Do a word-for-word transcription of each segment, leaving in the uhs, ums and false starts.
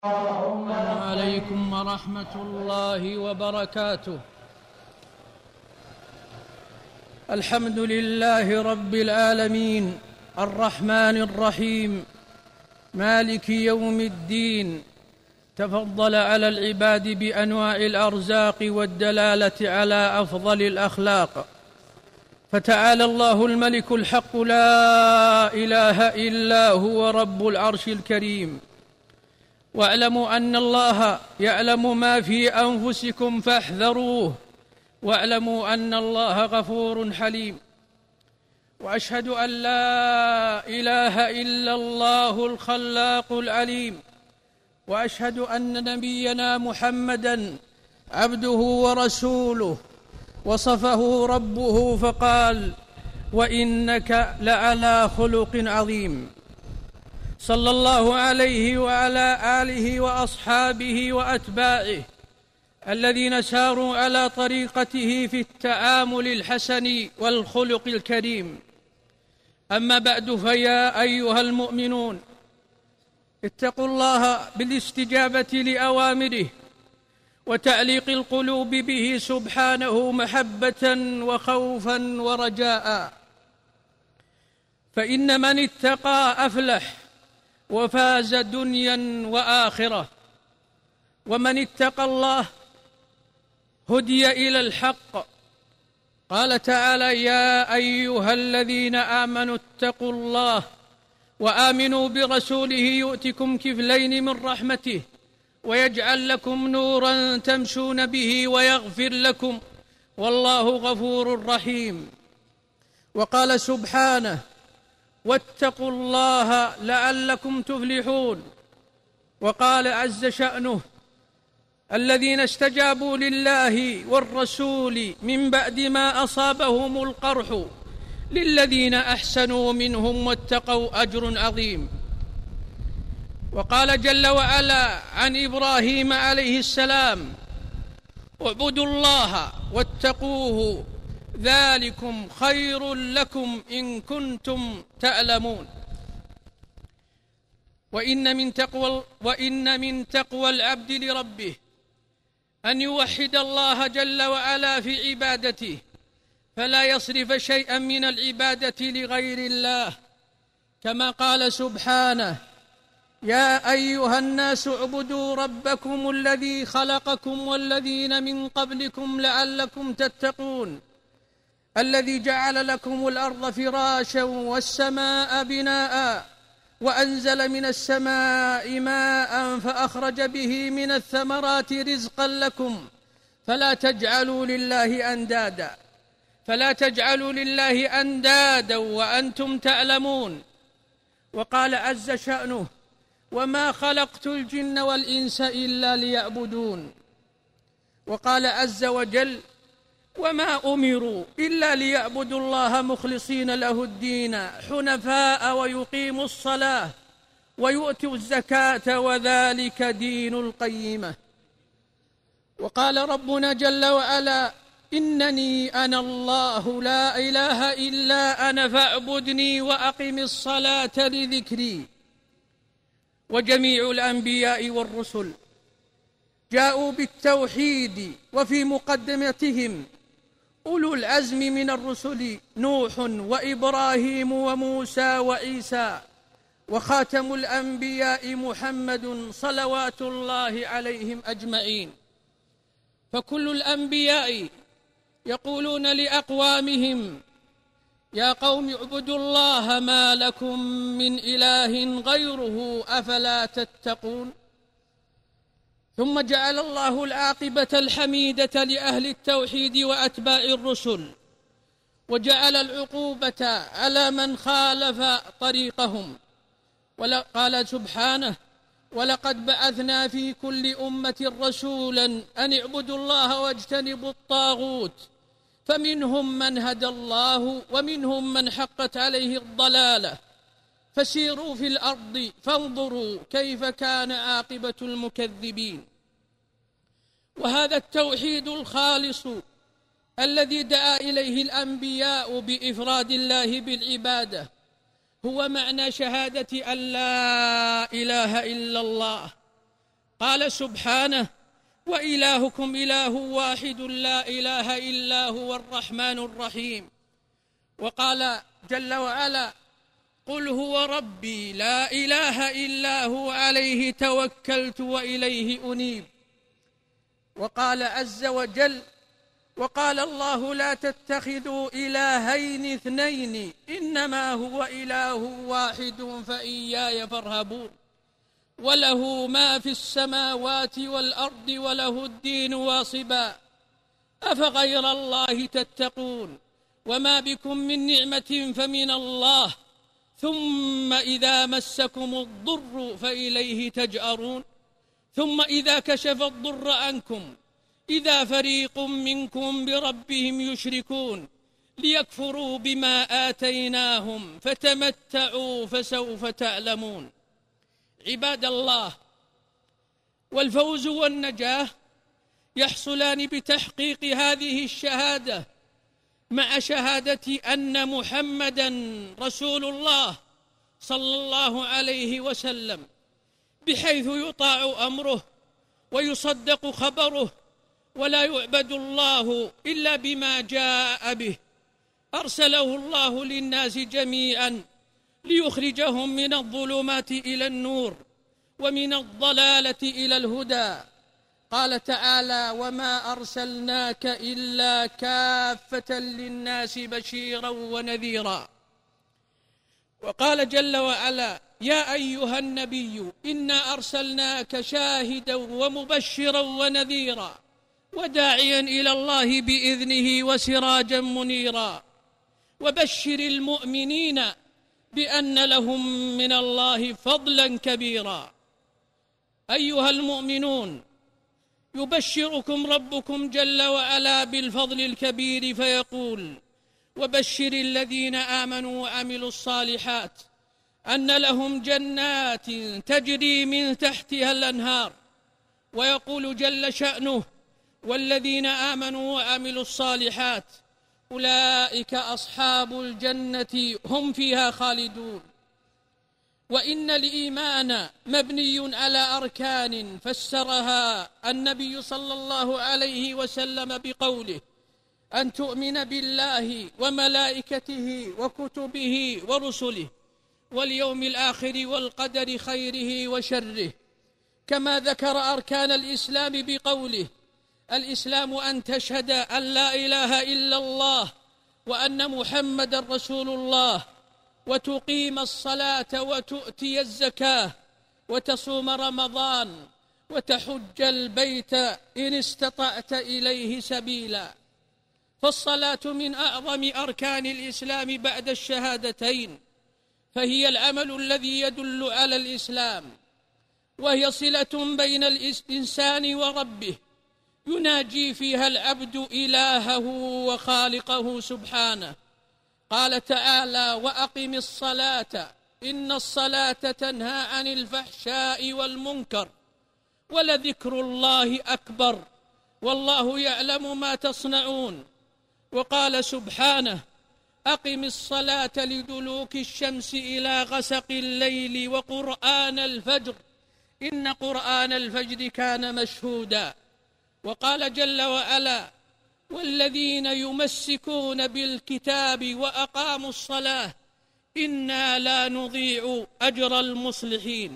السلام عليكم ورحمة الله وبركاته. الحمد لله رب العالمين الرحمن الرحيم مالك يوم الدين، تفضل على العباد بأنواع الأرزاق والدلالة على أفضل الأخلاق. فتعالى الله الملك الحق لا إله إلا هو رب العرش الكريم. واعلموا أن الله يعلم ما في أنفسكم فاحذروه، واعلموا أن الله غفور حليم. وأشهد أن لا إله إلا الله الخلاق العليم، وأشهد أن نبينا محمدًا عبده ورسوله، وصفه ربه فقال: وإنك لعلى خلق عظيم. صلى الله عليه وعلى آله وأصحابه وأتباعه الذين ساروا على طريقته في التعامل الحسن والخلق الكريم. أما بعد، فيا أيها المؤمنون، اتقوا الله بالاستجابة لأوامره وتعليق القلوب به سبحانه محبة وخوفا ورجاء، فإن من اتقى أفلح وفاز دنيا وآخرة، ومن اتقى الله هدي إلى الحق. قال تعالى: يا أيها الذين آمنوا اتقوا الله وآمنوا برسوله يؤتكم كفلين من رحمته ويجعل لكم نورا تمشون به ويغفر لكم والله غفور رحيم. وقال سبحانه: واتقوا الله لعلكم تفلحون. وقال عز شأنه: الذين استجابوا لله والرسول من بعد ما أصابهم القرح للذين أحسنوا منهم واتقوا أجر عظيم. وقال جل وعلا عن إبراهيم عليه السلام: اعبدوا الله واتقوه ذلكم خير لكم إن كنتم تعلمون. وإن من تقوى, وإن من تقوى العبد لربه أن يوحد الله جل وعلا في عبادته، فلا يصرف شيئا من العبادة لغير الله، كما قال سبحانه: يا أيها الناس اعبدوا ربكم الذي خلقكم والذين من قبلكم لعلكم تتقون، الذي جعل لكم الأرض فراشا والسماء بناء وأنزل من السماء ماء فأخرج به من الثمرات رزقا لكم فلا تجعلوا لله أندادا فلا تجعلوا لله أندادا وأنتم تعلمون. وقال عز شأنه: وما خلقت الجن والإنس إلا ليعبدون. وقال عز وجل: وما أمروا إلا ليعبدوا الله مخلصين له الدين حنفاء ويقيموا الصلاة ويؤتوا الزكاة وذلك دين القيمة. وقال ربنا جل وعلا: إنني أنا الله لا إله إلا أنا فاعبدني وأقم الصلاة لذكري. وجميع الأنبياء والرسل جاءوا بالتوحيد، وفي مقدمتهم أولو العزم من الرسل نوح وإبراهيم وموسى وعيسى، وخاتم الأنبياء محمد صلوات الله عليهم أجمعين. فكل الأنبياء يقولون لأقوامهم: يا قوم اعبدوا الله ما لكم من إله غيره أفلا تتقون. ثم جعل الله العاقبة الحميدة لأهل التوحيد وأتباع الرسل، وجعل العقوبة على من خالف طريقهم. وقال سبحانه: ولقد بعثنا في كل أمة رسولا أن اعبدوا الله واجتنبوا الطاغوت فمنهم من هدى الله ومنهم من حقت عليه الضلالة فسيروا في الأرض فانظروا كيف كان عاقبة المكذبين. وهذا التوحيد الخالص الذي دعا إليه الأنبياء بإفراد الله بالعبادة هو معنى شهادة أن لا إله إلا الله قال سبحانه: وإلهكم إله واحد لا إله إلا هو الرحمن الرحيم. وقال جل وعلا: قل هو ربي لا إله إلا هو عليه توكلت وإليه أنيب. وقال عز وجل: وقال الله لا تتخذوا إلهين اثنين إنما هو إله واحد فإياي فارهبون وله ما في السماوات والأرض وله الدين واصبا أفغير الله تتقون وما بكم من نعمة فمن الله ثم إذا مسكم الضر فإليه تجأرون ثم إذا كشف الضر عنكم إذا فريق منكم بربهم يشركون ليكفروا بما آتيناهم فتمتعوا فسوف تعلمون. عباد الله، والفوز والنجاة يحصلان بتحقيق هذه الشهادة مع شهادة أن محمدًا رسول الله صلى الله عليه وسلم، بحيث يطاع أمره ويصدق خبره ولا يعبد الله إلا بما جاء به. أرسله الله للناس جميعاً ليخرجهم من الظلمات إلى النور ومن الضلالة إلى الهدى. قال تعالى: وما أرسلناك إلا كافة للناس بشيرا ونذيرا. وقال جل وعلا: يا أيها النبي إنا أرسلناك شاهدا ومبشرا ونذيرا وداعيا إلى الله بإذنه وسراجا منيرا وبشر المؤمنين بأن لهم من الله فضلا كبيرا. أيها المؤمنون، يبشركم ربكم جل وعلا بالفضل الكبير فيقول: وبشر الذين آمنوا وعملوا الصالحات أن لهم جنات تجري من تحتها الأنهار. ويقول جل شأنه: والذين آمنوا وعملوا الصالحات أولئك أصحاب الجنة هم فيها خالدون. وإن الإيمان مبني على أركان فسرها النبي صلى الله عليه وسلم بقوله: أن تؤمن بالله وملائكته وكتبه ورسله واليوم الآخر والقدر خيره وشره. كما ذكر أركان الإسلام بقوله: الإسلام أن تشهد أن لا إله إلا الله وأن محمد رسول الله وتقيم الصلاة وتؤتي الزكاة وتصوم رمضان وتحج البيت إن استطعت إليه سبيلا. فالصلاة من أعظم أركان الإسلام بعد الشهادتين، فهي العمل الذي يدل على الإسلام، وهي صلة بين الإنسان وربه يناجي فيها العبد إلهه وخالقه سبحانه. قال تعالى: وأقم الصلاة إن الصلاة تنهى عن الفحشاء والمنكر ولذكر الله أكبر والله يعلم ما تصنعون. وقال سبحانه: أقم الصلاة لدلوك الشمس إلى غسق الليل وقرآن الفجر إن قرآن الفجر كان مشهودا. وقال جل وعلا: والذين يمسكون بالكتاب وأقاموا الصلاة إنا لا نضيع أجر المصلحين.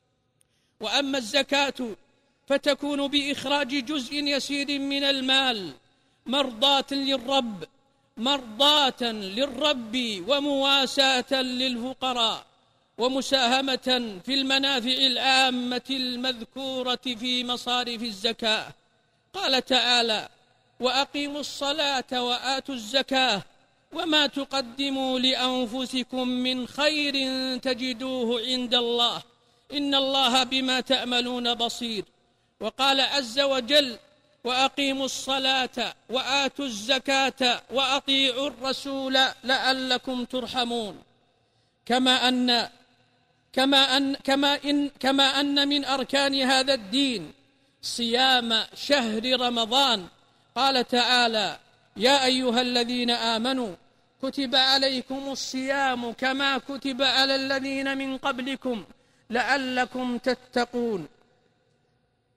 وأما الزكاة فتكون بإخراج جزء يسير من المال مرضاة للرب مرضاة للرب ومواساة للفقراء ومساهمة في المنافع العامة المذكورة في مصارف الزكاة. قال تعالى: وأقيموا الصلاة وآتوا الزكاة وما تقدموا لأنفسكم من خير تجدوه عند الله إن الله بما تعملون بصير. وقال عز وجل: وأقيموا الصلاة وآتوا الزكاة وأطيعوا الرسول لعلكم ترحمون. كما أن كما أن كما إن كما أن من أركان هذا الدين صيام شهر رمضان. قال تعالى: يا أيها الذين آمنوا كتب عليكم الصيام كما كتب على الذين من قبلكم لعلكم تتقون.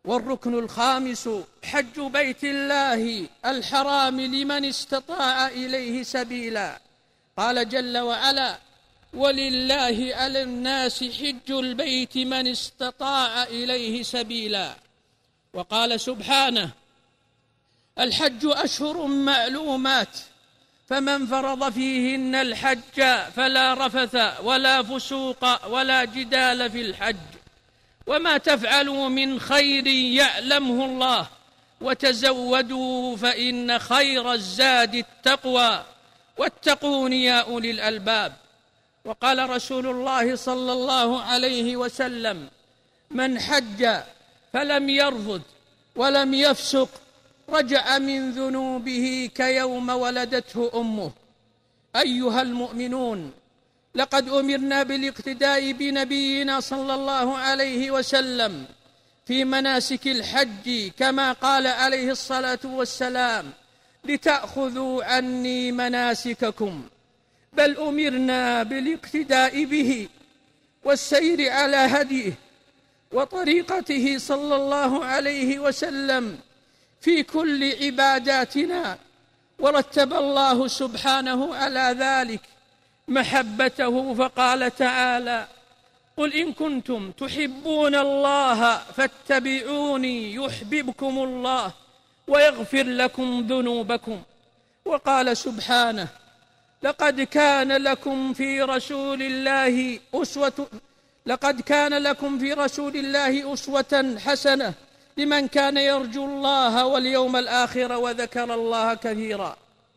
والركن الخامس حج بيت الله الحرام لمن استطاع إليه سبيلا. قال جل وعلا: ولله على الناس حج البيت من استطاع إليه سبيلا. وقال سبحانه: الحج أشهر معلومات فمن فرض فيهن الحج فلا رفث ولا فسوق ولا جدال في الحج، وما تفعلوا من خير يعلمه الله، وتزودوا فإن خير الزاد التقوى، واتقون يا أولي الألباب. وقال رسول الله صلى الله عليه وسلم: من حج فلم يرفث ولم يفسق رجع من ذنوبه كيوم ولدته أمه. أيها المؤمنون، لقد أمرنا بالاقتداء بنبينا صلى الله عليه وسلم في مناسك الحج، كما قال عليه الصلاة والسلام: لتأخذوا عني مناسككم. بل أمرنا بالاقتداء به والسير على هديه وطريقته صلى الله عليه وسلم في كل عباداتنا. ورتب الله سبحانه على ذلك محبته فقال تعالى: قل إن كنتم تحبون الله فاتبعوني يحببكم الله ويغفر لكم ذنوبكم. وقال سبحانه: لقد كان لكم في رسول الله أسوة لقد كان لكم في رسول الله أسوة حسنة لمن كان يرجو الله واليوم الآخر وذكر الله كثيرا.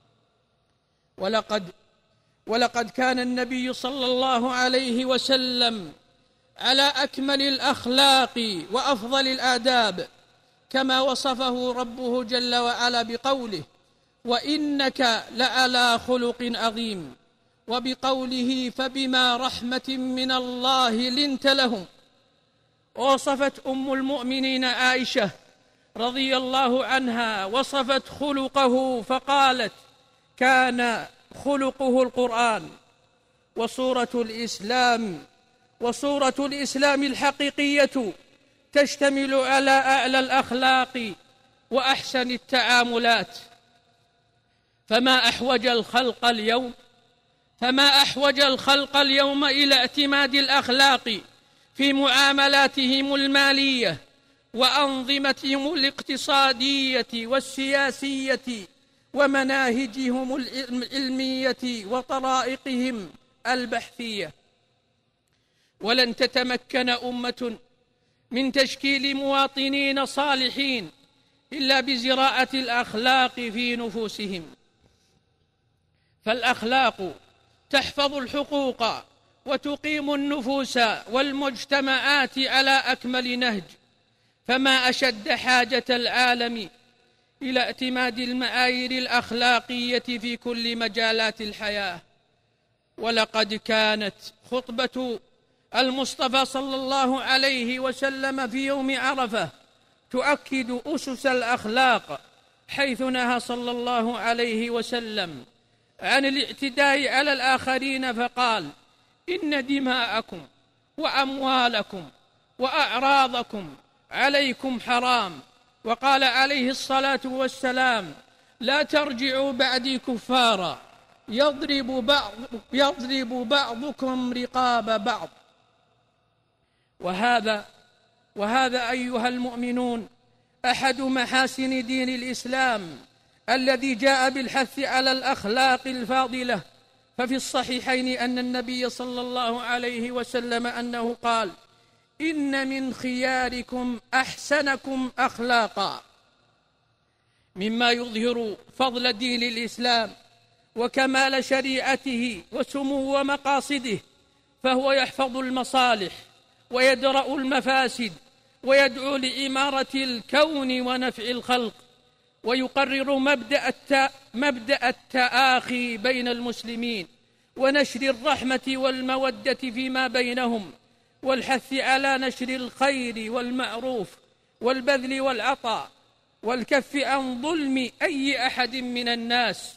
ولقد ولقد كان النبي صلى الله عليه وسلم على أكمل الأخلاق وأفضل الآداب، كما وصفه ربه جل وعلا بقوله: وإنك لعلى خلق عظيم، وبقوله: فبما رحمة من الله لنت لهم. ووصفت أم المؤمنين عائشة رضي الله عنها وصفت خلقه فقالت: كان خلقه القرآن. وصورة الإسلام وصورة الإسلام الحقيقية تشتمل على أعلى الأخلاق وأحسن التعاملات. فما أحوج الخلق اليوم فما أحوج الخلق اليوم إلى اعتماد الأخلاق في معاملاتهم المالية وأنظمتهم الاقتصادية والسياسية ومناهجهم العلمية وطرائقهم البحثية. ولن تتمكن أمة من تشكيل مواطنين صالحين إلا بزراعة الأخلاق في نفوسهم. فالأخلاق تحفظ الحقوق وتقيم النفوس والمجتمعات على أكمل نهج. فما أشد حاجة العالم إلى اعتماد المعايير الأخلاقية في كل مجالات الحياة. ولقد كانت خطبة المصطفى صلى الله عليه وسلم في يوم عرفة تؤكد أسس الأخلاق، حيث نهى صلى الله عليه وسلم عن الاعتداء على الآخرين فقال: إن دماءكم وأموالكم وأعراضكم عليكم حرام. وقال عليه الصلاة والسلام: لا ترجعوا بعدي كفارا يضرب, بعض يضرب بعضكم رقاب بعض. وهذا وهذا أيها المؤمنون أحد محاسن دين الإسلام الذي جاء بالحث على الأخلاق الفاضلة. ففي الصحيحين أن النبي صلى الله عليه وسلم أنه قال: إن من خياركم أحسنكم أخلاقا. مما يظهر فضل دين الإسلام وكمال شريعته وسمو مقاصده، فهو يحفظ المصالح ويدرأ المفاسد ويدعو لإمارة الكون ونفع الخلق، ويقرر مبدأ, التا مبدأ التآخي بين المسلمين ونشر الرحمة والمودة فيما بينهم، والحث على نشر الخير والمعروف والبذل والعطاء، والكف عن ظلم أي أحد من الناس،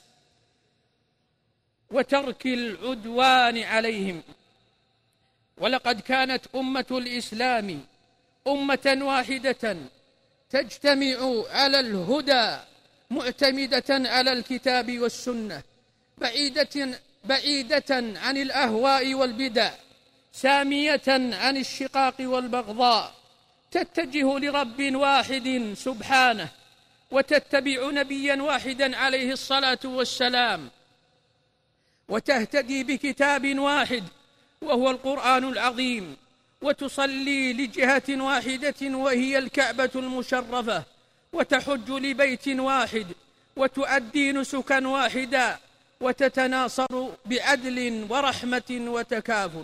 وترك العدوان عليهم. ولقد كانت أمة الإسلام أمة واحدة تجتمع على الهدى معتمدة على الكتاب والسنة، بعيدة, بعيدة عن الأهواء والبدع، سامية عن الشقاق والبغضاء، تتجه لرب واحد سبحانه، وتتبع نبيا واحدا عليه الصلاة والسلام، وتهتدي بكتاب واحد وهو القرآن العظيم، وتصلي لجهة واحدة وهي الكعبة المشرفة، وتحج لبيت واحد، وتؤدي نسكا واحدا، وتتناصر بعدل ورحمة وتكافل.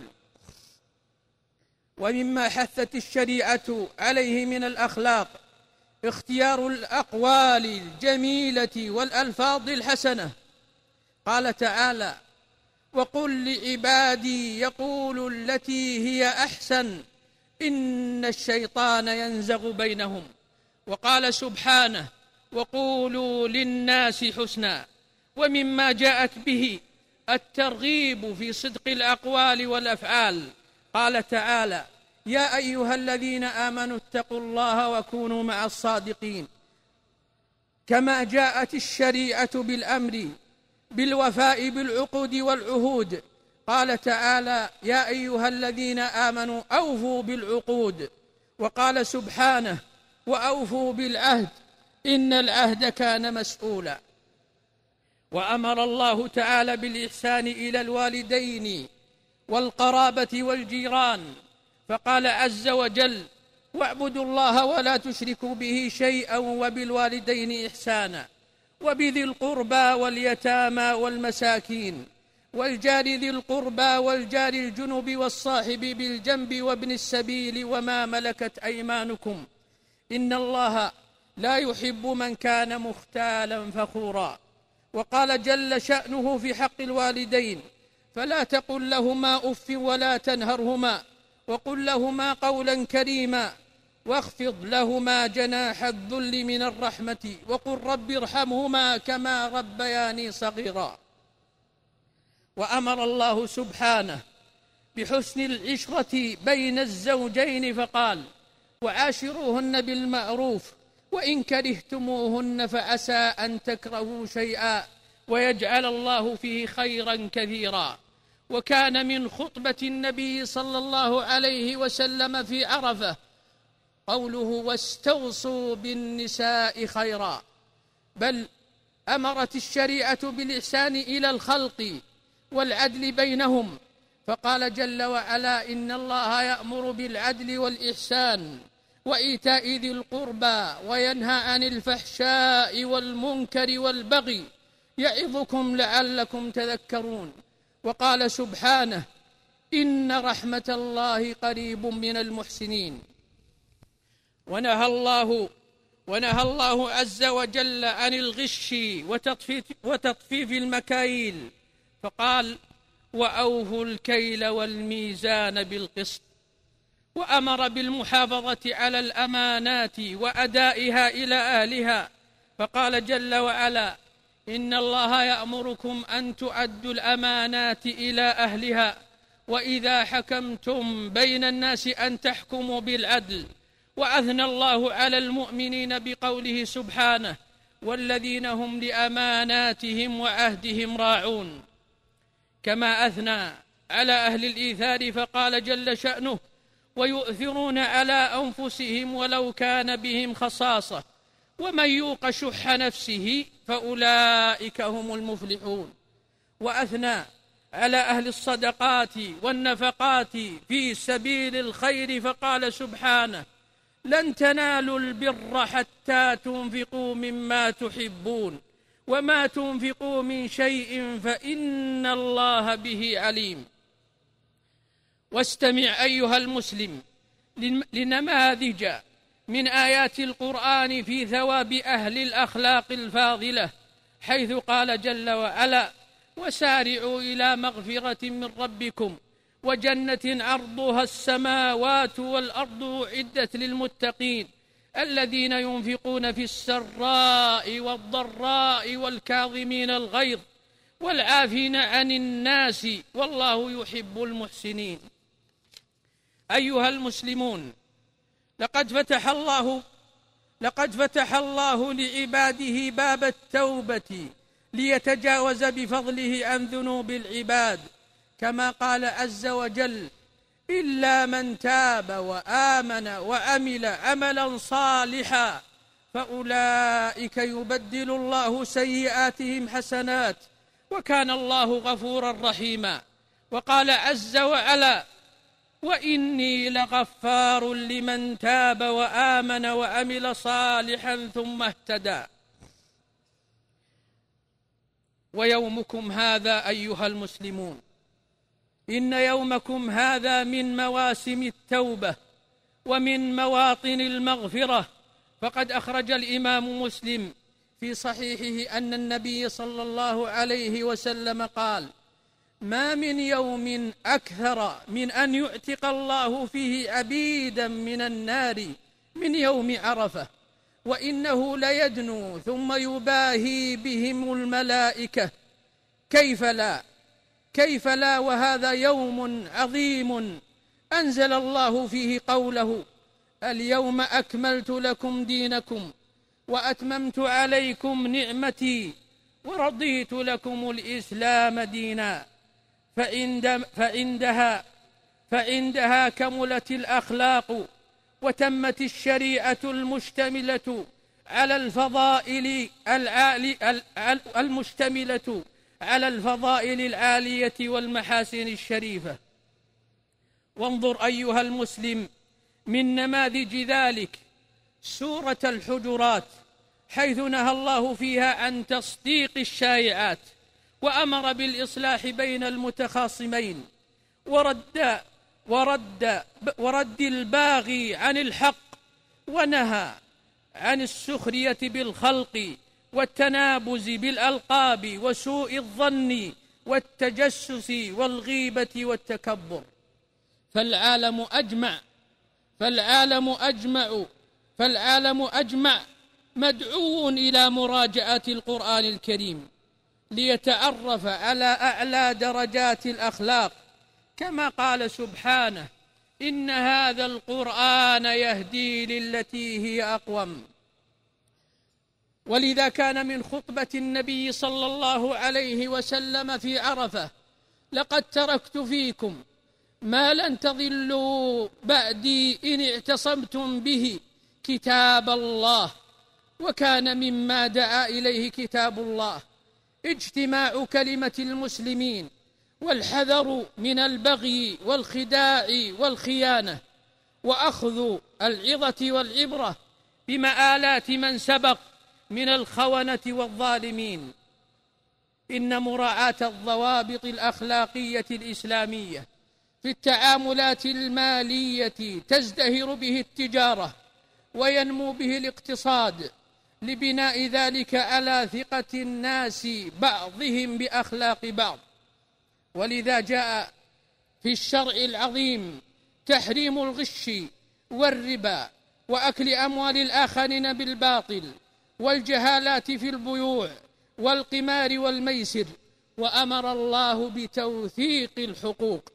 ومما حثت الشريعة عليه من الأخلاق اختيار الأقوال الجميلة والألفاظ الحسنة. قال تعالى: وقل لعبادي يقولوا التي هي أحسن إن الشيطان ينزغ بينهم. وقال سبحانه: وقولوا للناس حسنا. ومما جاءت به الترغيب في صدق الأقوال والأفعال. قال تعالى: يا أيها الذين آمنوا اتقوا الله وكونوا مع الصادقين. كما جاءت الشريعة بالأمر بالوفاء بالعقود والعهود. قال تعالى: يا أيها الذين آمنوا أوفوا بالعقود. وقال سبحانه: وأوفوا بالعهد إن العهد كان مسؤولا. وأمر الله تعالى بالإحسان إلى الوالدين والقرابة والجيران، فقال عز وجل: واعبدوا الله ولا تشركوا به شيئا وبالوالدين إحسانا وبذي القربى واليتامى والمساكين والجار ذي القربى والجار الجنب والصاحب بالجنب وابن السبيل وما ملكت أيمانكم إن الله لا يحب من كان مختالا فخورا. وقال جل شأنه في حق الوالدين: فلا تقل لهما أف ولا تنهرهما وقل لهما قولا كريما واخفض لهما جناح الذل من الرحمة وقل رب ارحمهما كما ربياني صغيرا. وأمر الله سبحانه بحسن العشرة بين الزوجين فقال: وعاشروهن بالمعروف وإن كرهتموهن فعسى أن تكرهوا شيئا ويجعل الله فيه خيرا كثيرا. وكان من خطبة النبي صلى الله عليه وسلم في عرفة قوله: واستوصوا بالنساء خيرا. بل أمرت الشريعة بالإحسان إلى الخلق والعدل بينهم، فقال جل وعلا: إن الله يأمر بالعدل والإحسان وإيتاء ذي القربى وينهى عن الفحشاء والمنكر والبغي يعظكم لعلكم تذكرون. وقال سبحانه: إن رحمة الله قريب من المحسنين. ونهى الله ونهى الله عز وجل عن الغش وتطفيف, وتطفيف المكاييل، فقال: وأوفوا الكيل والميزان بالقسط. وأمر بالمحافظة على الأمانات وأدائها إلى أهلها، فقال جل وعلا: إن الله يأمركم أن تؤدوا الأمانات إلى أهلها وإذا حكمتم بين الناس أن تحكموا بالعدل. وأثنى الله على المؤمنين بقوله سبحانه: والذين هم لأماناتهم وعهدهم راعون. كما أثنى على أهل الإيثار فقال جل شأنه: ويؤثرون على أنفسهم ولو كان بهم خصاصة ومن يوق شح نفسه فأولئك هم المفلحون. وأثنى على أهل الصدقات والنفقات في سبيل الخير فقال سبحانه: لن تنالوا البر حتى تنفقوا مما تحبون وما تنفقوا من شيء فإن الله به عليم. واستمع أيها المسلم لنماذج من آيات القرآن في ثواب أهل الأخلاق الفاضلة، حيث قال جل وعلا: وسارعوا إلى مغفرة من ربكم وجنة عرضها السماوات والأرض أعدت للمتقين الذين ينفقون في السراء والضراء والكاظمين الغيظ والعافين عن الناس والله يحب المحسنين. أيها المسلمون، لقد فتح الله لقد فتح الله لعباده باب التوبة ليتجاوز بفضله عن ذنوب العباد، كما قال عز وجل: إلا من تاب وآمن وعمل عملا صالحا فأولئك يبدل الله سيئاتهم حسنات وكان الله غفورا رحيما. وقال عز وعلا: وإني لغفار لمن تاب وآمن وعمل صالحا ثم اهتدى. ويومكم هذا أيها المسلمون، إن يومكم هذا من مواسم التوبة ومن مواطن المغفرة. فقد أخرج الإمام مسلم في صحيحه أن النبي صلى الله عليه وسلم قال: ما من يوم أكثر من أن يعتق الله فيه عبيدا من النار من يوم عرفة، وإنه ليدنو ثم يباهي بهم الملائكة. كيف لا كيف لا وهذا يوم عظيم أنزل الله فيه قوله: اليوم أكملت لكم دينكم وأتممت عليكم نعمتي ورضيت لكم الإسلام دينا. فعند فعندها فعندها كملت الأخلاق وتمت الشريعة المشتملة على الفضائل العالي المشتملة على الفضائل العالية والمحاسن الشريفة. وانظر أيها المسلم من نماذج ذلك سورة الحجرات، حيث نهى الله فيها عن تصديق الشائعات وأمر بالإصلاح بين المتخاصمين ورد ورد ورد الباغي عن الحق، ونهى عن السخرية بالخلق والتنابز بالألقاب وسوء الظن والتجسس والغيبة والتكبر. فالعالم أجمع فالعالم أجمع فالعالم أجمع مدعو إلى مراجعة القرآن الكريم ليتعرف على أعلى درجات الأخلاق، كما قال سبحانه: إن هذا القرآن يهدي للتي هي أقوم. ولذا كان من خطبة النبي صلى الله عليه وسلم في عرفة: لقد تركت فيكم ما لن تضلوا بعدي إن اعتصمتم به كتاب الله. وكان مما دعا إليه كتاب الله اجتماع كلمة المسلمين والحذر من البغي والخداع والخيانة، وأخذ العظة والعبرة بمآلات من سبق من الخونة والظالمين. إن مراعاة الضوابط الأخلاقية الإسلامية في التعاملات المالية تزدهر به التجارة وينمو به الاقتصاد، لبناء ذلك على ثقة الناس بعضهم بأخلاق بعض. ولذا جاء في الشرع العظيم تحريم الغش والربا وأكل أموال الآخرين بالباطل والجهالات في البيوع والقمار والميسر، وأمر الله بتوثيق الحقوق.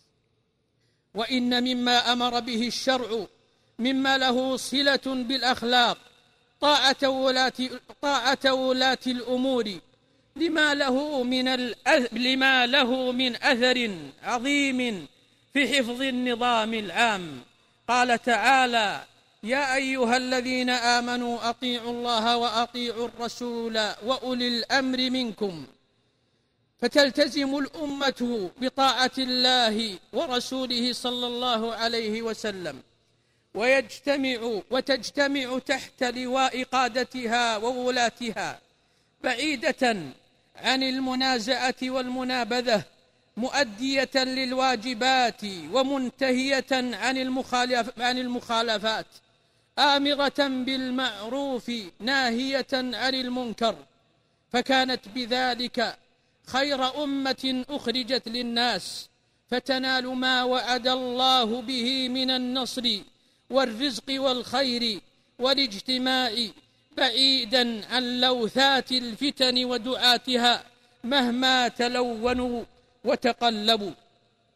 وإن مما أمر به الشرع مما له صلة بالأخلاق طاعة ولاة, طاعة ولاة الأمور لما له من لما له من أثر عظيم في حفظ النظام العام. قال تعالى: يا أيها الذين آمنوا أطيعوا الله وأطيعوا الرسول وأولي الأمر منكم. فتلتزم الأمة بطاعة الله ورسوله صلى الله عليه وسلم، ويجتمع وتجتمع تحت لواء قادتها وولاتها، بعيدة عن المنازعة والمنابذة، مؤدية للواجبات ومنتهية عن المخالف عن المخالفات، آمرة بالمعروف ناهية عن المنكر. فكانت بذلك خير أمة أخرجت للناس، فتنال ما وعد الله به من النصر والرزق والخير والاجتماع، بعيدا عن لوثات الفتن ودعاتها مهما تلونوا وتقلبوا.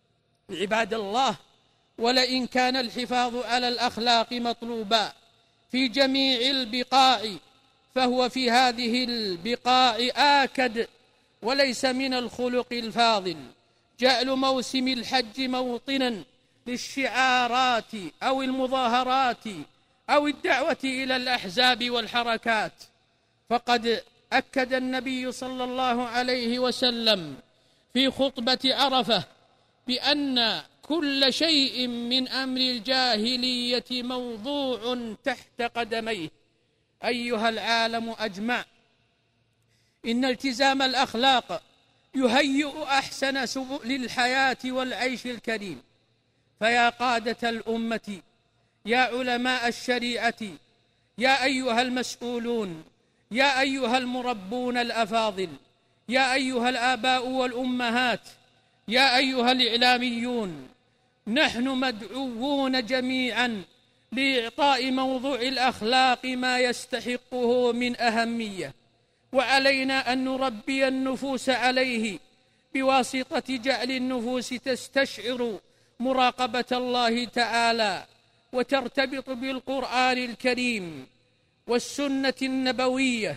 عباد الله، ولئن كان الحفاظ على الأخلاق مطلوبا، في جميع البقاع، فهو في هذه البقاع آكد، وليس من الخلق الفاضل جعل موسم الحج موطنا للشعارات أو المظاهرات أو الدعوة إلى الأحزاب والحركات. فقد أكد النبي صلى الله عليه وسلم في خطبة عرفة بأن كل شيء من أمر الجاهلية موضوع تحت قدميه. أيها العالم أجمع، إن التزام الأخلاق يهيئ أحسن سبل الحياة والعيش الكريم. فيا قادة الأمة، يا علماء الشريعة، يا أيها المسؤولون، يا أيها المربون الأفاضل، يا أيها الآباء والأمهات، يا أيها الإعلاميون، نحن مدعوون جميعا لإعطاء موضوع الأخلاق ما يستحقه من أهمية، وعلينا أن نربي النفوس عليه بواسطة جعل النفوس تستشعر مراقبة الله تعالى وترتبط بالقرآن الكريم والسنة النبوية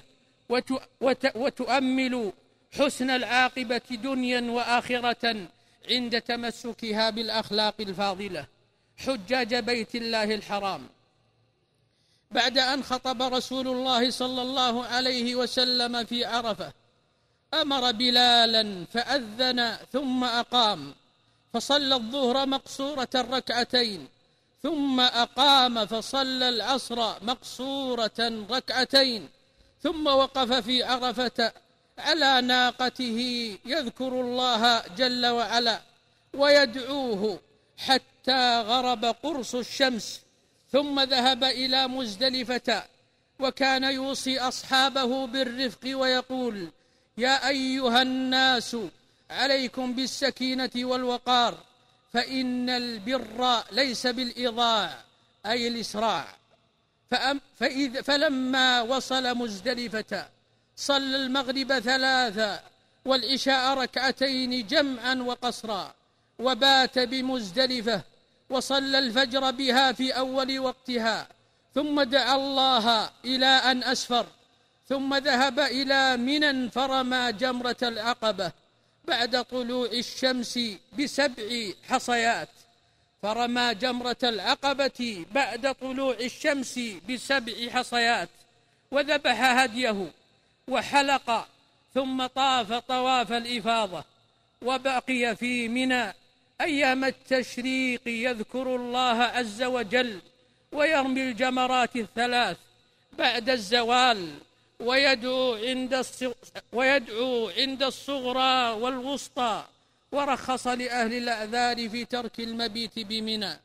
وتؤمل حسن العاقبة دنيا وآخرة عند تمسكها بالأخلاق الفاضلة. حجاج بيت الله الحرام، بعد أن خطب رسول الله صلى الله عليه وسلم في عرفة أمر بلالا فأذن ثم أقام، فصلى الظهر مقصورة ركعتين، ثم أقام فصلى العصر مقصورة ركعتين، ثم وقف في عرفة على ناقته يذكر الله جل وعلا ويدعوه حتى غرب قرص الشمس، ثم ذهب إلى مزدلفة، وكان يوصي أصحابه بالرفق ويقول: يا أيها الناس عليكم بالسكينة والوقار، فإن البر ليس بالإضاع أي الإسراع. فإذ فلما وصل مزدلفة صلى المغرب ثلاثا والعشاء ركعتين جمعا وقصرا، وبات بمزدلفة وصلى الفجر بها في أول وقتها، ثم دعا الله إلى أن أسفر، ثم ذهب إلى منى فرمى جمرة العقبة بعد طلوع الشمس بسبع حصيات، فرمى جمرة العقبة بعد طلوع الشمس بسبع حصيات، وذبح هديه وحلق، ثم طاف طواف الإفاضة، وبقي في منى أيام التشريق يذكر الله عز وجل ويرمي الجمرات الثلاث بعد الزوال، ويدعو عند ويدعو عند الصغرى والوسطى، ورخص لأهل الأعذار في ترك المبيت بمنى.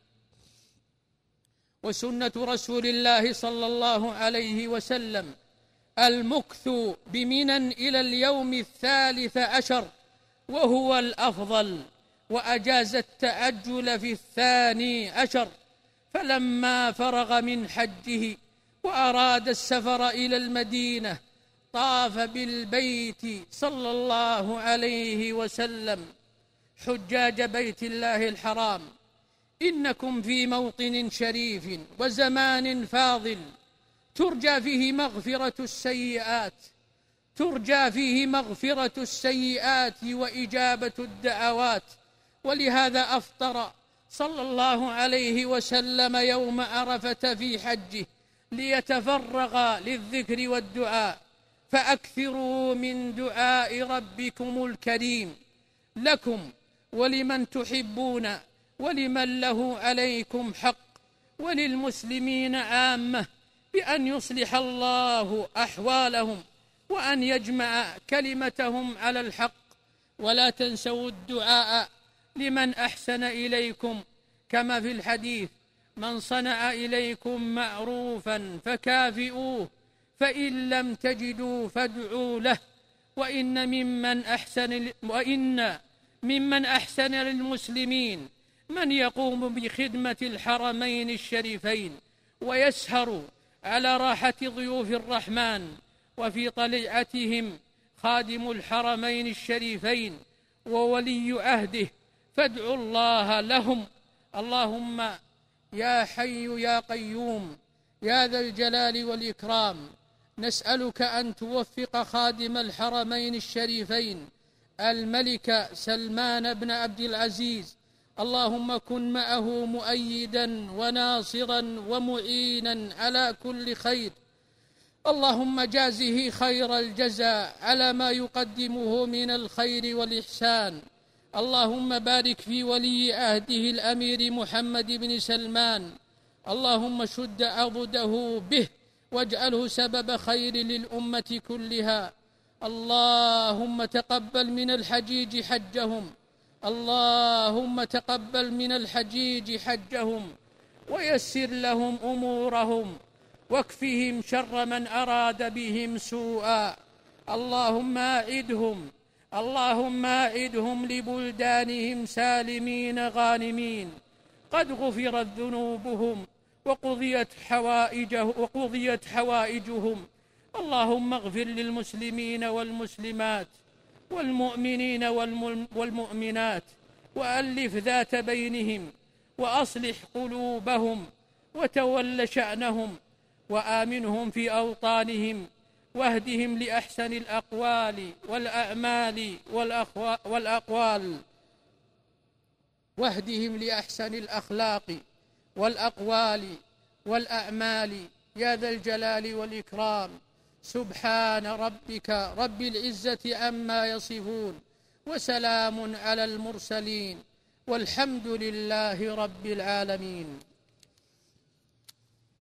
وسنة رسول الله صلى الله عليه وسلم المكث بمنى إلى اليوم الثالث عشر، وهو الأفضل، وأجاز التعجل في الثاني عشر. فلما فرغ من حجه وأراد السفر إلى المدينة طاف بالبيت صلى الله عليه وسلم. حجاج بيت الله الحرام، إنكم في موطن شريف وزمان فاضل ترجى فيه مغفرة السيئات ترجى فيه مغفرة السيئات وإجابة الدعوات، ولهذا أفطر صلى الله عليه وسلم يوم عرفة في حجه ليتفرغ للذكر والدعاء. فأكثروا من دعاء ربكم الكريم لكم ولمن تحبون ولمن له عليكم حق وللمسلمين عامة، بأن يصلح الله أحوالهم وأن يجمع كلمتهم على الحق. ولا تنسوا الدعاء لمن أحسن إليكم، كما في الحديث: من صنع إليكم معروفا فكافئوه، فإن لم تجدوا فادعوا له. وإن ممن أحسن وإن ممن أحسن للمسلمين من يقوم بخدمة الحرمين الشريفين ويسهر على راحة ضيوف الرحمن، وفي طليعتهم خادم الحرمين الشريفين وولي عهده، فادعوا الله لهم. اللهم يا حي يا قيوم يا ذا الجلال والإكرام، نسألك أن توفق خادم الحرمين الشريفين الملك سلمان بن عبد العزيز، اللهم كن معه مؤيدا وناصرا ومعينا على كل خير، اللهم جازه خير الجزاء على ما يقدمه من الخير والإحسان. اللهم بارك في ولي عهده الأمير محمد بن سلمان، اللهم شد عضده به واجعله سبب خير للأمة كلها. اللهم تقبل من الحجيج حجهم، اللهم تقبل من الحجيج حجهم ويسر لهم أمورهم واكفهم شر من أراد بهم سوءا. اللهم أعدهم اللهم أعدهم لبلدانهم سالمين غانمين، قد غفرت ذنوبهم وقضيت حوائجه وقضيت حوائجهم. اللهم اغفر للمسلمين والمسلمات والمؤمنين والمؤمنات، وألف ذات بينهم، وأصلح قلوبهم، وتول شأنهم، وآمنهم في أوطانهم، واهدهم لأحسن الأقوال والأعمال والأقوال واهدهم لأحسن الأخلاق والأقوال والأعمال يا ذا الجلال والإكرام. سبحان ربك رب العزة عما يصفون، وسلام على المرسلين، والحمد لله رب العالمين.